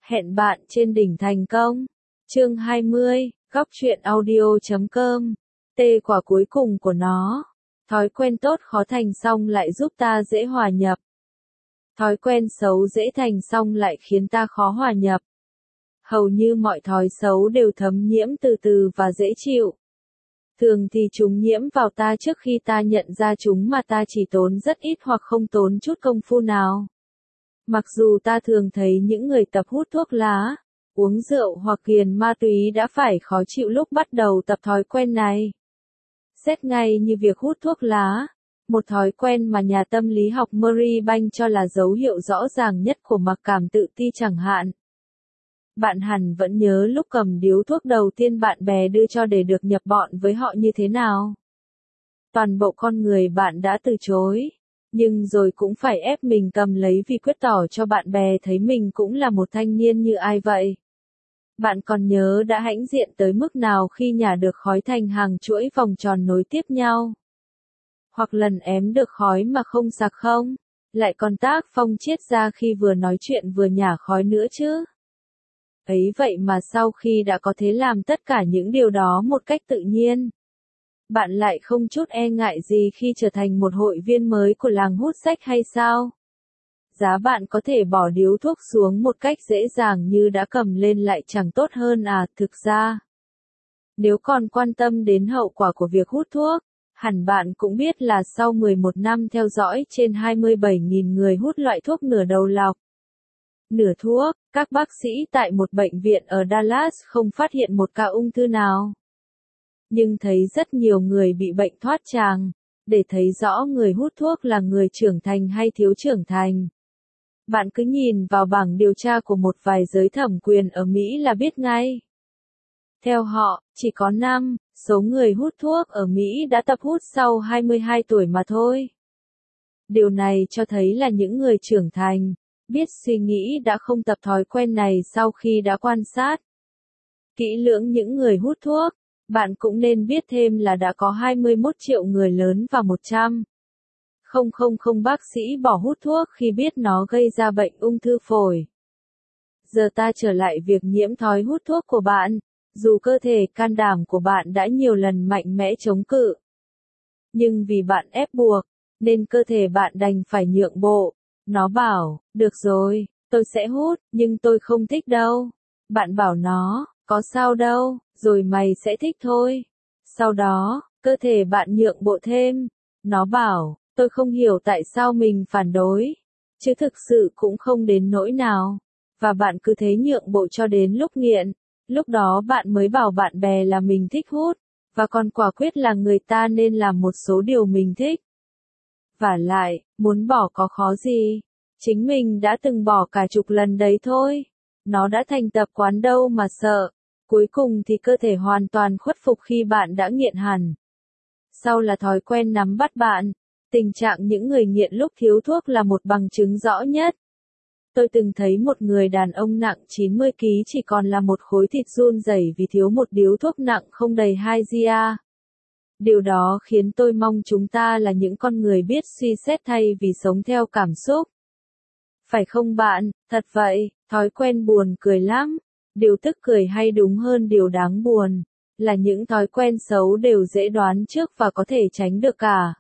Hẹn bạn trên đỉnh thành công. Chương 20, góc truyện audio.com. Tê quả cuối cùng của nó. Thói quen tốt khó thành xong lại giúp ta dễ hòa nhập. Thói quen xấu dễ thành xong lại khiến ta khó hòa nhập. Hầu như mọi thói xấu đều thấm nhiễm từ từ và dễ chịu. Thường thì chúng nhiễm vào ta trước khi ta nhận ra chúng mà ta chỉ tốn rất ít hoặc không tốn chút công phu nào. Mặc dù ta thường thấy những người tập hút thuốc lá, uống rượu hoặc nghiện ma túy đã phải khó chịu lúc bắt đầu tập thói quen này. Xét ngay như việc hút thuốc lá, một thói quen mà nhà tâm lý học Murray Banh cho là dấu hiệu rõ ràng nhất của mặc cảm tự ti chẳng hạn. Bạn hẳn vẫn nhớ lúc cầm điếu thuốc đầu tiên bạn bè đưa cho để được nhập bọn với họ như thế nào. Toàn bộ con người bạn đã từ chối, nhưng rồi cũng phải ép mình cầm lấy vì quyết tỏ cho bạn bè thấy mình cũng là một thanh niên như ai vậy. Bạn còn nhớ đã hãnh diện tới mức nào khi nhả được khói thành hàng chuỗi vòng tròn nối tiếp nhau? Hoặc lần ém được khói mà không sặc không? Lại còn tác phong triết ra khi vừa nói chuyện vừa nhả khói nữa chứ? Ấy vậy mà sau khi đã có thể làm tất cả những điều đó một cách tự nhiên, bạn lại không chút e ngại gì khi trở thành một hội viên mới của làng hút sách hay sao? Giá bạn có thể bỏ điếu thuốc xuống một cách dễ dàng như đã cầm lên lại chẳng tốt hơn à? Thực ra, nếu còn quan tâm đến hậu quả của việc hút thuốc, hẳn bạn cũng biết là sau 11 năm theo dõi trên 27.000 người hút loại thuốc nửa đầu lọc, nửa thuốc, các bác sĩ tại một bệnh viện ở Dallas không phát hiện một ca ung thư nào. Nhưng thấy rất nhiều người bị bệnh thoát tràng. Để thấy rõ người hút thuốc là người trưởng thành hay thiếu trưởng thành, bạn cứ nhìn vào bảng điều tra của một vài giới thẩm quyền ở Mỹ là biết ngay. Theo họ, chỉ có 5 số người hút thuốc ở Mỹ đã tập hút sau 22 tuổi mà thôi. Điều này cho thấy là những người trưởng thành, biết suy nghĩ đã không tập thói quen này sau khi đã quan sát kỹ lưỡng những người hút thuốc. Bạn cũng nên biết thêm là đã có 21 triệu người lớn và 100.000 bác sĩ bỏ hút thuốc khi biết nó gây ra bệnh ung thư phổi. Giờ ta trở lại việc nhiễm thói hút thuốc của bạn. Dù cơ thể can đảm của bạn đã nhiều lần mạnh mẽ chống cự, nhưng vì bạn ép buộc, nên cơ thể bạn đành phải nhượng bộ. Nó bảo, được rồi, tôi sẽ hút, nhưng tôi không thích đâu. Bạn bảo nó, có sao đâu, rồi mày sẽ thích thôi. Sau đó, cơ thể bạn nhượng bộ thêm. Nó bảo, tôi không hiểu tại sao mình phản đối, chứ thực sự cũng không đến nỗi nào. Và bạn cứ thế nhượng bộ cho đến lúc nghiện. Lúc đó bạn mới bảo bạn bè là mình thích hút, và còn quả quyết là người ta nên làm một số điều mình thích. Vả lại, muốn bỏ có khó gì? Chính mình đã từng bỏ cả chục lần đấy thôi. Nó đã thành tập quán đâu mà sợ. Cuối cùng thì cơ thể hoàn toàn khuất phục khi bạn đã nghiện hẳn. Sau là thói quen nắm bắt bạn. Tình trạng những người nghiện lúc thiếu thuốc là một bằng chứng rõ nhất. Tôi từng thấy một người đàn ông nặng 90 kg chỉ còn là một khối thịt run rẩy vì thiếu một điếu thuốc nặng không đầy 2 gia. Điều đó khiến tôi mong chúng ta là những con người biết suy xét thay vì sống theo cảm xúc. Phải không bạn? Thật vậy, thói quen buồn cười lắm. Điều tức cười hay đúng hơn điều đáng buồn, là những thói quen xấu đều dễ đoán trước và có thể tránh được cả.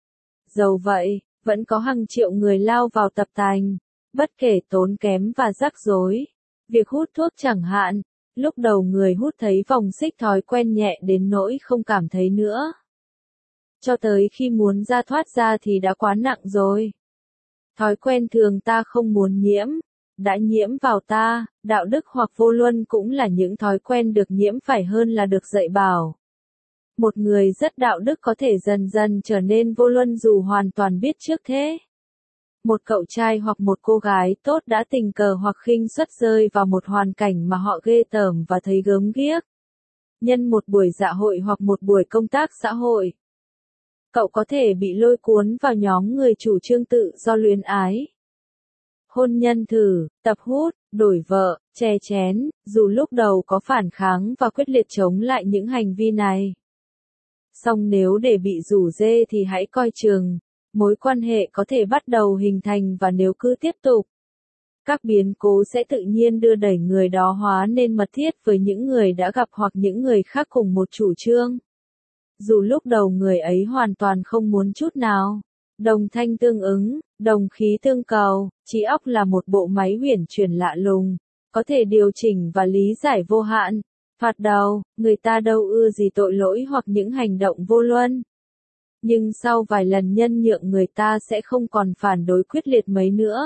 Dẫu vậy, vẫn có hàng triệu người lao vào tập tành, bất kể tốn kém và rắc rối. Việc hút thuốc chẳng hạn, lúc đầu người hút thấy vòng xích thói quen nhẹ đến nỗi không cảm thấy nữa. Cho tới khi muốn ra thoát ra thì đã quá nặng rồi. Thói quen thường ta không muốn nhiễm, đã nhiễm vào ta. Đạo đức hoặc vô luân cũng là những thói quen được nhiễm phải hơn là được dạy bảo. Một người rất đạo đức có thể dần dần trở nên vô luân dù hoàn toàn biết trước thế. Một cậu trai hoặc một cô gái tốt đã tình cờ hoặc khinh suất rơi vào một hoàn cảnh mà họ ghê tởm và thấy gớm ghiếc. Nhân một buổi dạ hội hoặc một buổi công tác xã hội, cậu có thể bị lôi cuốn vào nhóm người chủ trương tự do luyến ái. Hôn nhân thử, tập hút, đổi vợ, chè chén, dù lúc đầu có phản kháng và quyết liệt chống lại những hành vi này. Song nếu để bị rủ rê thì hãy coi chừng. Mối quan hệ có thể bắt đầu hình thành và nếu cứ tiếp tục, Các biến cố sẽ tự nhiên đưa đẩy người đó hóa nên mật thiết với những người đã gặp hoặc những người khác cùng một chủ trương. Dù lúc đầu người ấy hoàn toàn không muốn chút nào. Đồng thanh tương ứng, đồng khí tương cầu, trí óc là một bộ máy uyển chuyển lạ lùng, có thể điều chỉnh và lý giải vô hạn. Thoạt đầu, người ta đâu ưa gì tội lỗi hoặc những hành động vô luân. Nhưng sau vài lần nhân nhượng người ta sẽ không còn phản đối quyết liệt mấy nữa.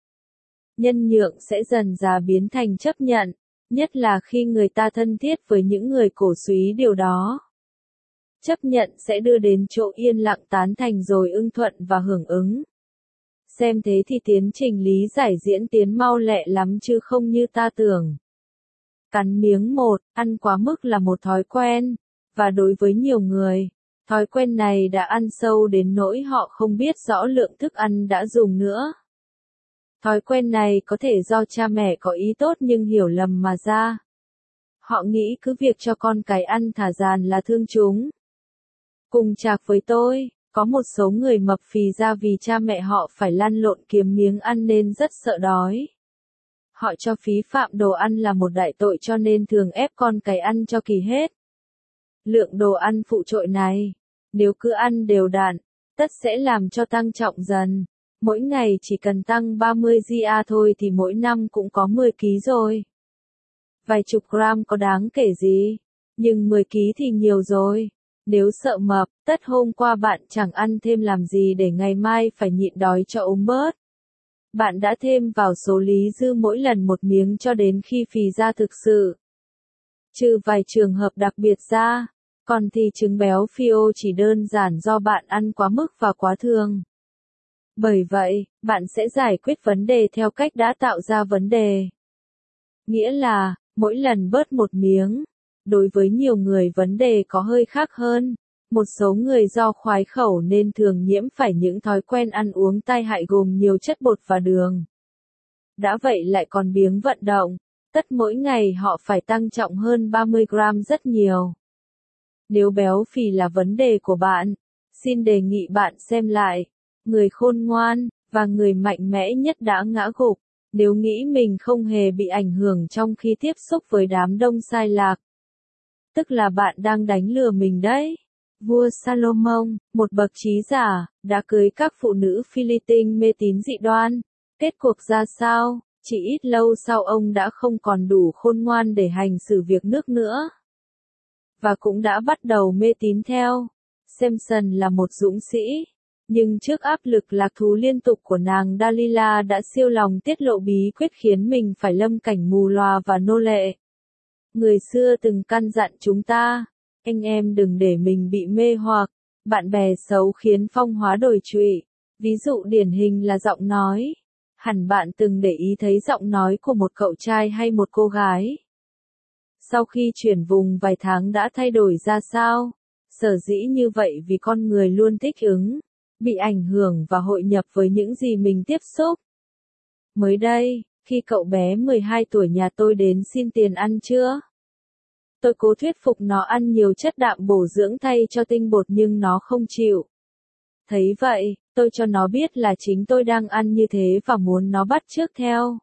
Nhân nhượng sẽ dần dà biến thành chấp nhận, nhất là khi người ta thân thiết với những người cổ súy điều đó. Chấp nhận sẽ đưa đến chỗ yên lặng tán thành rồi ưng thuận và hưởng ứng. Xem thế thì tiến trình lý giải diễn tiến mau lẹ lắm chứ không như ta tưởng. Cắn miếng một, ăn quá mức là một thói quen, và đối với nhiều người, thói quen này đã ăn sâu đến nỗi họ không biết rõ lượng thức ăn đã dùng nữa. Thói quen này có thể do cha mẹ có ý tốt nhưng hiểu lầm mà ra. Họ nghĩ cứ việc cho con cái ăn thả dàn là thương chúng. Cùng chạc với tôi, có một số người mập phì ra vì cha mẹ họ phải lăn lộn kiếm miếng ăn nên rất sợ đói. Họ cho phí phạm đồ ăn là một đại tội cho nên thường ép con cái ăn cho kỳ hết. Lượng đồ ăn phụ trội này, nếu cứ ăn đều đặn, tất sẽ làm cho tăng trọng dần. Mỗi ngày chỉ cần tăng 30 GA thôi thì mỗi năm cũng có 10 kg rồi. Vài chục gram có đáng kể gì, nhưng 10 kg thì nhiều rồi. Nếu sợ mập, tất hôm qua bạn chẳng ăn thêm làm gì để ngày mai phải nhịn đói cho ốm bớt. Bạn đã thêm vào số lý dư mỗi lần một miếng cho đến khi phì ra thực sự. Trừ vài trường hợp đặc biệt ra, còn thì chứng béo phì chỉ đơn giản do bạn ăn quá mức và quá thường. Bởi vậy, bạn sẽ giải quyết vấn đề theo cách đã tạo ra vấn đề. Nghĩa là, mỗi lần bớt một miếng. Đối với nhiều người vấn đề có hơi khác hơn. Một số người do khoái khẩu nên thường nhiễm phải những thói quen ăn uống tai hại gồm nhiều chất bột và đường. Đã vậy lại còn biếng vận động, tất mỗi ngày họ phải tăng trọng hơn 30 gram rất nhiều. Nếu béo phì là vấn đề của bạn, xin đề nghị bạn xem lại. Người khôn ngoan, và người mạnh mẽ nhất đã ngã gục, nếu nghĩ mình không hề bị ảnh hưởng trong khi tiếp xúc với đám đông sai lạc. Tức là bạn đang đánh lừa mình đấy. Vua Salomon, một bậc trí giả, đã cưới các phụ nữ Philippines mê tín dị đoan. Kết cuộc ra sao? Chỉ ít lâu sau ông đã không còn đủ khôn ngoan để hành xử việc nước nữa. Và cũng đã bắt đầu mê tín theo. Samson là một dũng sĩ. Nhưng trước áp lực lạc thú liên tục của nàng Dalila đã siêu lòng tiết lộ bí quyết khiến mình phải lâm cảnh mù lòa và nô lệ. Người xưa từng căn dặn chúng ta, anh em đừng để mình bị mê hoặc, bạn bè xấu khiến phong hóa đổi trụy. Ví dụ điển hình là giọng nói. Hẳn bạn từng để ý thấy giọng nói của một cậu trai hay một cô gái. Sau khi chuyển vùng vài tháng đã thay đổi ra sao? Sở dĩ như vậy vì con người luôn thích ứng, bị ảnh hưởng và hội nhập với những gì mình tiếp xúc. Mới đây, khi cậu bé 12 tuổi nhà tôi đến xin tiền ăn trưa, tôi cố thuyết phục nó ăn nhiều chất đạm bổ dưỡng thay cho tinh bột nhưng nó không chịu. Thấy vậy, tôi cho nó biết là chính tôi đang ăn như thế và muốn nó bắt chước theo.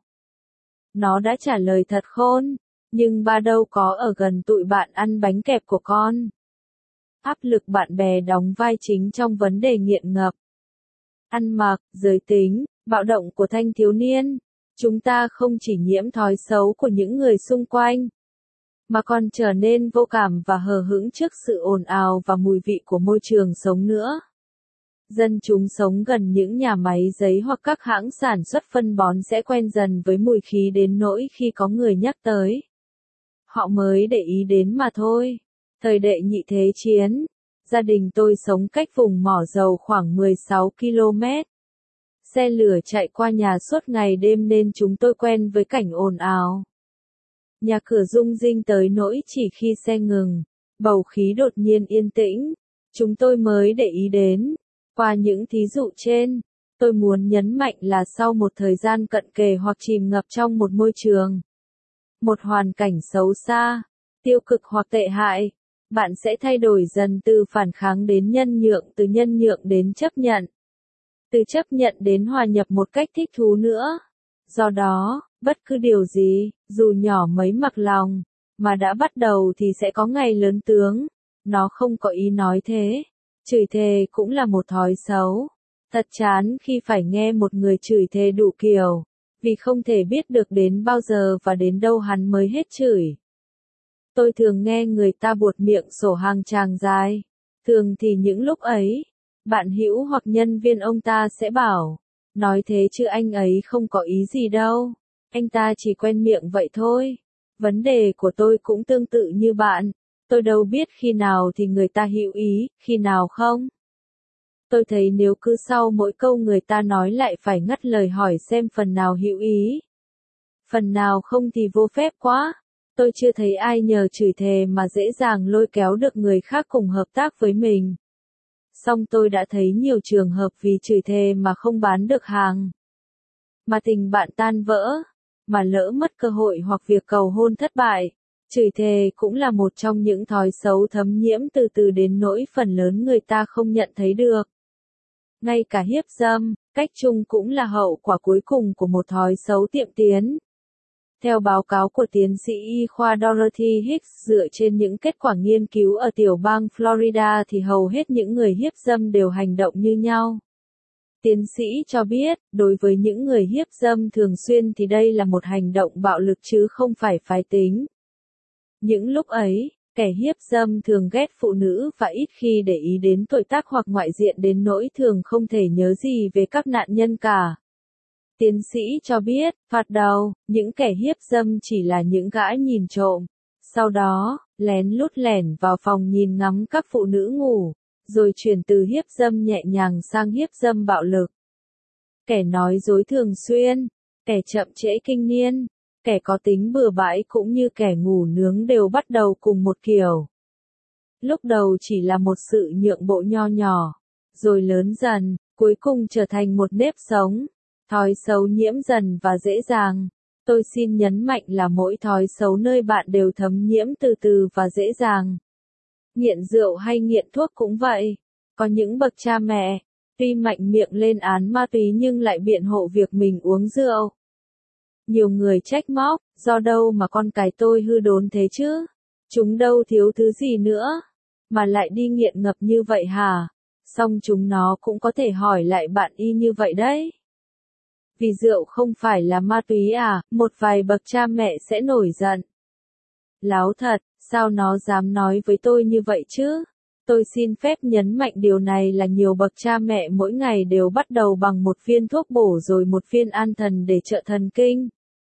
Nó đã trả lời thật khôn, nhưng ba đâu có ở gần tụi bạn ăn bánh kẹp của con. Áp lực bạn bè đóng vai chính trong vấn đề nghiện ngập. Ăn mặc, giới tính, bạo động của thanh thiếu niên. Chúng ta không chỉ nhiễm thói xấu của những người xung quanh, mà còn trở nên vô cảm và hờ hững trước sự ồn ào và mùi vị của môi trường sống nữa. Dân chúng sống gần những nhà máy giấy hoặc các hãng sản xuất phân bón sẽ quen dần với mùi khí đến nỗi khi có người nhắc tới, họ mới để ý đến mà thôi. Thời Đệ Nhị Thế Chiến, gia đình tôi sống cách vùng mỏ dầu khoảng 16 km. Xe lửa chạy qua nhà suốt ngày đêm nên chúng tôi quen với cảnh ồn ào. Nhà cửa rung rinh tới nỗi chỉ khi xe ngừng, bầu khí đột nhiên yên tĩnh, chúng tôi mới để ý đến. Qua những thí dụ trên, tôi muốn nhấn mạnh là sau một thời gian cận kề hoặc chìm ngập trong một môi trường, một hoàn cảnh xấu xa, tiêu cực hoặc tệ hại, bạn sẽ thay đổi dần từ phản kháng đến nhân nhượng, từ nhân nhượng đến chấp nhận, từ chấp nhận đến hòa nhập một cách thích thú nữa. Do đó, bất cứ điều gì, dù nhỏ mấy mặc lòng, mà đã bắt đầu thì sẽ có ngày lớn tướng. Nó không có ý nói thế. Chửi thề cũng là một thói xấu. Thật chán khi phải nghe một người chửi thề đủ kiểu, vì không thể biết được đến bao giờ và đến đâu hắn mới hết chửi. Tôi thường nghe người ta buột miệng sổ hàng tràng dài. Thường thì những lúc ấy, bạn hữu hoặc nhân viên ông ta sẽ bảo, nói thế chứ anh ấy không có ý gì đâu. Anh ta chỉ quen miệng vậy thôi. Vấn đề của tôi cũng tương tự như bạn. Tôi đâu biết khi nào thì người ta hữu ý, khi nào không. Tôi thấy nếu cứ sau mỗi câu người ta nói lại phải ngắt lời hỏi xem phần nào hữu ý, phần nào không thì vô phép quá. Tôi chưa thấy ai nhờ chửi thề mà dễ dàng lôi kéo được người khác cùng hợp tác với mình. Song tôi đã thấy nhiều trường hợp vì chửi thề mà không bán được hàng, mà tình bạn tan vỡ, mà lỡ mất cơ hội hoặc việc cầu hôn thất bại. Chửi thề cũng là một trong những thói xấu thấm nhiễm từ từ đến nỗi phần lớn người ta không nhận thấy được. Ngay cả hiếp dâm, cách chung cũng là hậu quả cuối cùng của một thói xấu tiệm tiến. Theo báo cáo của tiến sĩ y khoa Dorothy Hicks dựa trên những kết quả nghiên cứu ở tiểu bang Florida thì hầu hết những người hiếp dâm đều hành động như nhau. Tiến sĩ cho biết, đối với những người hiếp dâm thường xuyên thì đây là một hành động bạo lực chứ không phải phái tính. Những lúc ấy, kẻ hiếp dâm thường ghét phụ nữ và ít khi để ý đến tuổi tác hoặc ngoại diện đến nỗi thường không thể nhớ gì về các nạn nhân cả. Tiến sĩ cho biết, thoạt đầu, những kẻ hiếp dâm chỉ là những gã nhìn trộm. Sau đó, lén lút lẻn vào phòng nhìn ngắm các phụ nữ ngủ, rồi chuyển từ hiếp dâm nhẹ nhàng sang hiếp dâm bạo lực. Kẻ nói dối thường xuyên, kẻ chậm trễ kinh niên, kẻ có tính bừa bãi cũng như kẻ ngủ nướng đều bắt đầu cùng một kiểu. Lúc đầu chỉ là một sự nhượng bộ nho nhỏ, rồi lớn dần, cuối cùng trở thành một nếp sống. Thói xấu nhiễm dần và dễ dàng. Tôi xin nhấn mạnh là mỗi thói xấu nơi bạn đều thấm nhiễm từ từ và dễ dàng. Nghiện rượu hay nghiện thuốc cũng vậy. Có những bậc cha mẹ, tuy mạnh miệng lên án ma túy nhưng lại biện hộ việc mình uống rượu. Nhiều người trách móc, do đâu mà con cái tôi hư đốn thế chứ? Chúng đâu thiếu thứ gì nữa, mà lại đi nghiện ngập như vậy hả? Song chúng nó cũng có thể hỏi lại bạn y như vậy đấy. Vì rượu không phải là ma túy à, một vài bậc cha mẹ sẽ nổi giận. Láo thật, sao nó dám nói với tôi như vậy chứ? Tôi xin phép nhấn mạnh điều này là nhiều bậc cha mẹ mỗi ngày đều bắt đầu bằng một viên thuốc bổ rồi một viên an thần để trợ thần kinh.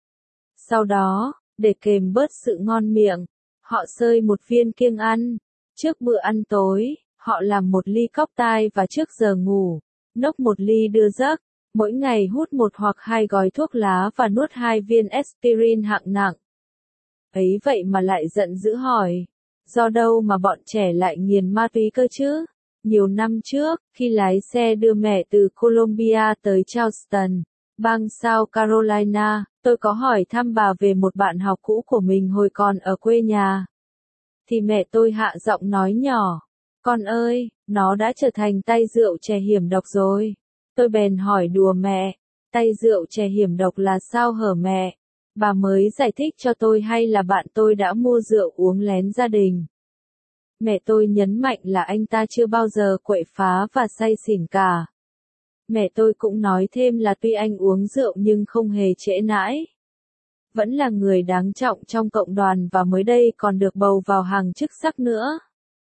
Sau đó, để kềm bớt sự ngon miệng, họ xơi một viên kiêng ăn. Trước bữa ăn tối, họ làm một ly cocktail và trước giờ ngủ, nốc một ly đưa giấc. Mỗi ngày hút một hoặc hai gói thuốc lá và nuốt 2 viên aspirin hạng nặng. Ấy vậy mà lại giận dữ hỏi, do đâu mà bọn trẻ lại nghiền ma túy cơ chứ? Nhiều năm trước, khi lái xe đưa mẹ từ Columbia tới Charleston, bang South Carolina, tôi có hỏi thăm bà về một bạn học cũ của mình hồi còn ở quê nhà. Thì mẹ tôi hạ giọng nói nhỏ, con ơi, nó đã trở thành tay rượu chè hiểm độc rồi. Tôi bèn hỏi đùa mẹ, tay rượu chè hiểm độc là sao hở mẹ? Bà mới giải thích cho tôi hay là bạn tôi đã mua rượu uống lén gia đình. Mẹ tôi nhấn mạnh là anh ta chưa bao giờ quậy phá và say xỉn cả. Mẹ tôi cũng nói thêm là tuy anh uống rượu nhưng không hề trễ nãi. Vẫn là người đáng trọng trong cộng đoàn và mới đây còn được bầu vào hàng chức sắc nữa.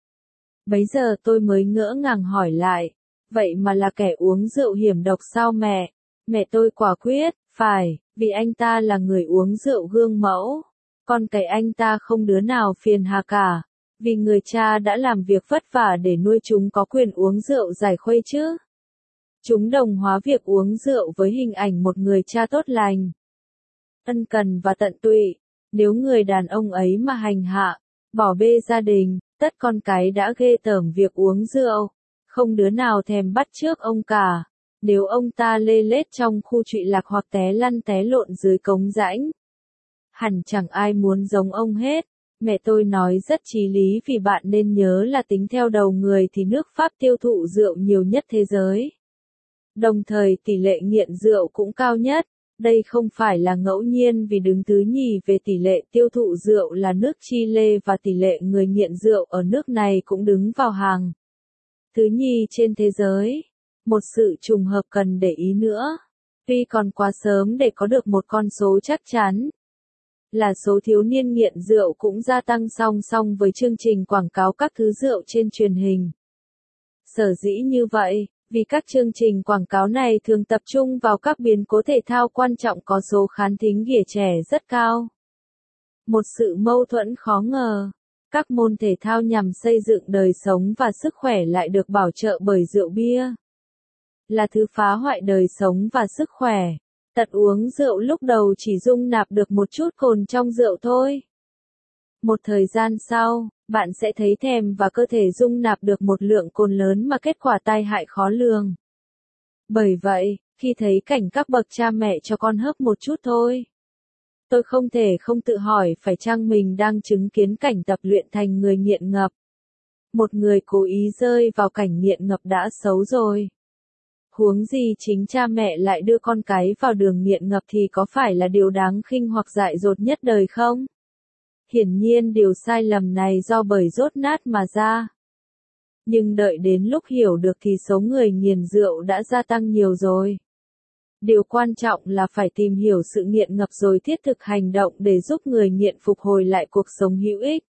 Bấy giờ tôi mới ngỡ ngàng hỏi lại. Vậy mà là kẻ uống rượu hiểm độc sao mẹ? Mẹ tôi quả quyết, phải, vì anh ta là người uống rượu gương mẫu. Con cái anh ta không đứa nào phiền hà cả. Vì người cha đã làm việc vất vả để nuôi chúng có quyền uống rượu giải khuây chứ. Chúng đồng hóa việc uống rượu với hình ảnh một người cha tốt lành, ân cần và tận tụy. Nếu người đàn ông ấy mà hành hạ, bỏ bê gia đình, tất con cái đã ghê tởm việc uống rượu. Không đứa nào thèm bắt chước ông cả. Nếu ông ta lê lết trong khu trụy lạc hoặc té lăn té lộn dưới cống rãnh, hẳn chẳng ai muốn giống ông hết. Mẹ tôi nói rất chí lý vì bạn nên nhớ là tính theo đầu người thì nước Pháp tiêu thụ rượu nhiều nhất thế giới. Đồng thời tỷ lệ nghiện rượu cũng cao nhất. Đây không phải là ngẫu nhiên vì đứng thứ nhì về tỷ lệ tiêu thụ rượu là nước Chile và tỷ lệ người nghiện rượu ở nước này cũng đứng vào hàng thứ nhì trên thế giới. Một sự trùng hợp cần để ý nữa. Tuy còn quá sớm để có được một con số chắc chắn, là số thiếu niên nghiện rượu cũng gia tăng song song với chương trình quảng cáo các thứ rượu trên truyền hình. Sở dĩ như vậy, vì các chương trình quảng cáo này thường tập trung vào các biến cố thể thao quan trọng có số khán thính ghỉa trẻ rất cao. Một sự mâu thuẫn khó ngờ. Các môn thể thao nhằm xây dựng đời sống và sức khỏe lại được bảo trợ bởi rượu bia. Là thứ phá hoại đời sống và sức khỏe. Tật uống rượu lúc đầu chỉ dung nạp được một chút cồn trong rượu thôi. Một thời gian sau, bạn sẽ thấy thèm và cơ thể dung nạp được một lượng cồn lớn mà kết quả tai hại khó lường. Bởi vậy, khi thấy cảnh các bậc cha mẹ cho con hớp một chút thôi, tôi không thể không tự hỏi phải chăng mình đang chứng kiến cảnh tập luyện thành người nghiện ngập. Một người cố ý rơi vào cảnh nghiện ngập đã xấu rồi. Huống gì chính cha mẹ lại đưa con cái vào đường nghiện ngập thì có phải là điều đáng khinh hoặc dại dột nhất đời không? Hiển nhiên điều sai lầm này do bởi dốt nát mà ra. Nhưng đợi đến lúc hiểu được thì số người nghiện rượu đã gia tăng nhiều rồi. Điều quan trọng là phải tìm hiểu sự nghiện ngập rồi thiết thực hành động để giúp người nghiện phục hồi lại cuộc sống hữu ích.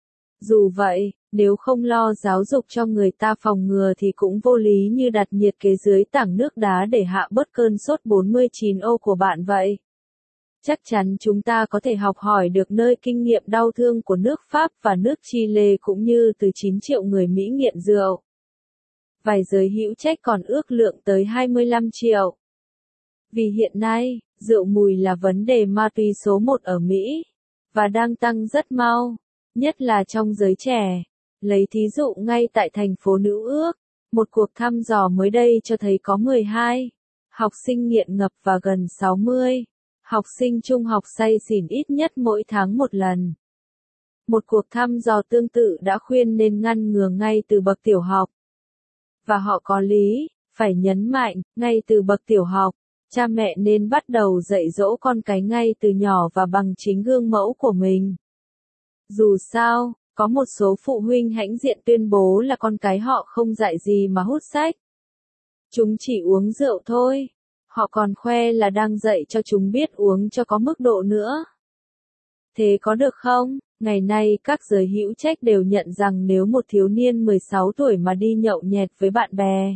Dù vậy, nếu không lo giáo dục cho người ta phòng ngừa thì cũng vô lý như đặt nhiệt kế dưới tảng nước đá để hạ bớt cơn sốt 49 ô của bạn vậy. Chắc chắn chúng ta có thể học hỏi được nơi kinh nghiệm đau thương của nước Pháp và nước Chile cũng như từ 9 triệu người Mỹ nghiện rượu. Vài giới hữu trách còn ước lượng tới 25 triệu. Vì hiện nay, rượu mùi là vấn đề ma túy số 1 ở Mỹ, và đang tăng rất mau, nhất là trong giới trẻ. Lấy thí dụ ngay tại thành phố Nữ Ước, một cuộc thăm dò mới đây cho thấy có 12 học sinh nghiện ngập và gần 60 học sinh trung học say xỉn ít nhất mỗi tháng một lần. Một cuộc thăm dò tương tự đã khuyên nên ngăn ngừa ngay từ bậc tiểu học. Và họ có lý, phải nhấn mạnh, ngay từ bậc tiểu học, cha mẹ nên bắt đầu dạy dỗ con cái ngay từ nhỏ và bằng chính gương mẫu của mình. Dù sao, có một số phụ huynh hãnh diện tuyên bố là con cái họ không dạy gì mà hút sách. Chúng chỉ uống rượu thôi. Họ còn khoe là đang dạy cho chúng biết uống cho có mức độ nữa. Thế có được không? Ngày nay các giới hữu trách đều nhận rằng nếu một thiếu niên 16 tuổi mà đi nhậu nhẹt với bạn bè,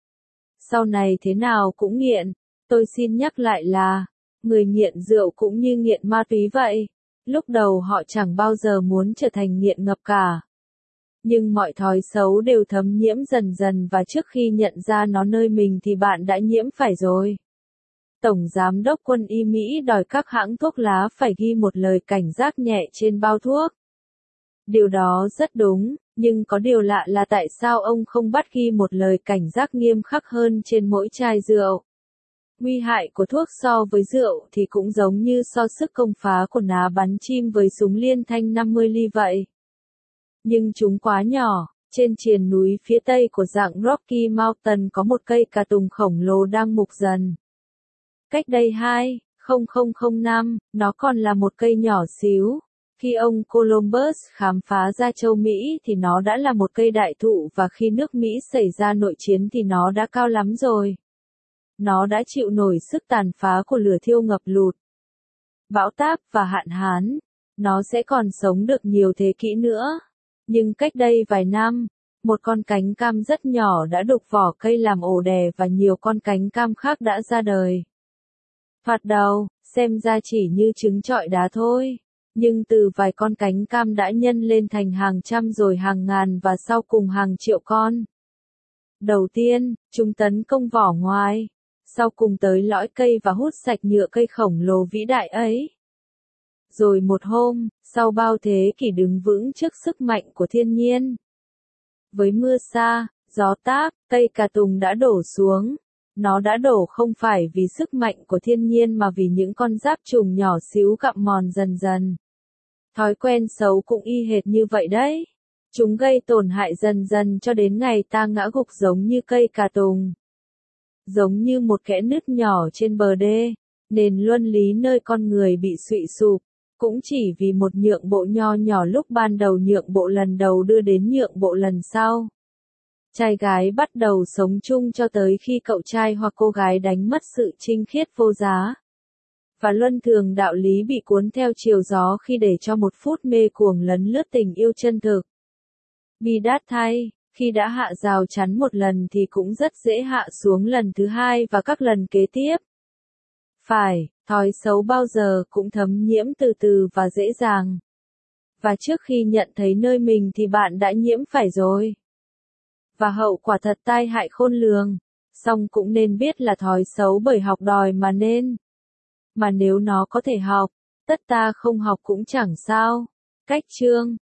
sau này thế nào cũng nghiện. Tôi xin nhắc lại là, người nghiện rượu cũng như nghiện ma túy vậy. Lúc đầu họ chẳng bao giờ muốn trở thành nghiện ngập cả. Nhưng mọi thói xấu đều thấm nhiễm dần dần và trước khi nhận ra nó nơi mình thì bạn đã nhiễm phải rồi. Tổng Giám đốc Quân y Mỹ đòi các hãng thuốc lá phải ghi một lời cảnh giác nhẹ trên bao thuốc. Điều đó rất đúng, nhưng có điều lạ là tại sao ông không bắt ghi một lời cảnh giác nghiêm khắc hơn trên mỗi chai rượu. Nguy hại của thuốc so với rượu thì cũng giống như so sức công phá của ná bắn chim với súng liên thanh 50 ly vậy. Nhưng chúng quá nhỏ. Trên triền núi phía tây của dạng Rocky Mountain có một cây cà tùng khổng lồ đang mục dần. Cách đây 2005, nó còn là một cây nhỏ xíu. Khi ông Columbus khám phá ra châu Mỹ thì nó đã là một cây đại thụ và khi nước Mỹ xảy ra nội chiến thì nó đã cao lắm rồi. Nó đã chịu nổi sức tàn phá của lửa thiêu ngập lụt, bão táp và hạn hán. Nó sẽ còn sống được nhiều thế kỷ nữa. Nhưng cách đây vài năm, một con cánh cam rất nhỏ đã đục vỏ cây làm ổ đẻ và nhiều con cánh cam khác đã ra đời. Thoạt đầu, xem ra chỉ như trứng trọi đá thôi. Nhưng từ vài con cánh cam đã nhân lên thành hàng trăm rồi hàng ngàn và sau cùng hàng triệu con. Đầu tiên, chúng tấn công vỏ ngoài. Sau cùng tới lõi cây và hút sạch nhựa cây khổng lồ vĩ đại ấy. Rồi một hôm, sau bao thế kỷ đứng vững trước sức mạnh của thiên nhiên. Với mưa sa, gió táp, cây cà tùng đã đổ xuống. Nó đã đổ không phải vì sức mạnh của thiên nhiên mà vì những con giáp trùng nhỏ xíu gặm mòn dần dần. Thói quen xấu cũng y hệt như vậy đấy. Chúng gây tổn hại dần dần cho đến ngày ta ngã gục giống như cây cà tùng. Giống như một kẽ nứt nhỏ trên bờ đê. Nền luân lý nơi con người bị suy sụp, cũng chỉ vì một nhượng bộ nho nhỏ lúc ban đầu nhượng bộ lần đầu đưa đến nhượng bộ lần sau. Trai gái bắt đầu sống chung cho tới khi cậu trai hoặc cô gái đánh mất sự trinh khiết vô giá. Và luân thường đạo lý bị cuốn theo chiều gió khi để cho một phút mê cuồng lấn lướt tình yêu chân thực. Bi đát thay, khi đã hạ rào chắn một lần thì cũng rất dễ hạ xuống lần thứ hai và các lần kế tiếp. Phải, thói xấu bao giờ cũng thấm nhiễm từ từ và dễ dàng. Và trước khi nhận thấy nơi mình thì bạn đã nhiễm phải rồi. Và hậu quả thật tai hại khôn lường. Song cũng nên biết là thói xấu bởi học đòi mà nên. Mà nếu nó có thể học, tất ta không học cũng chẳng sao. Cách chương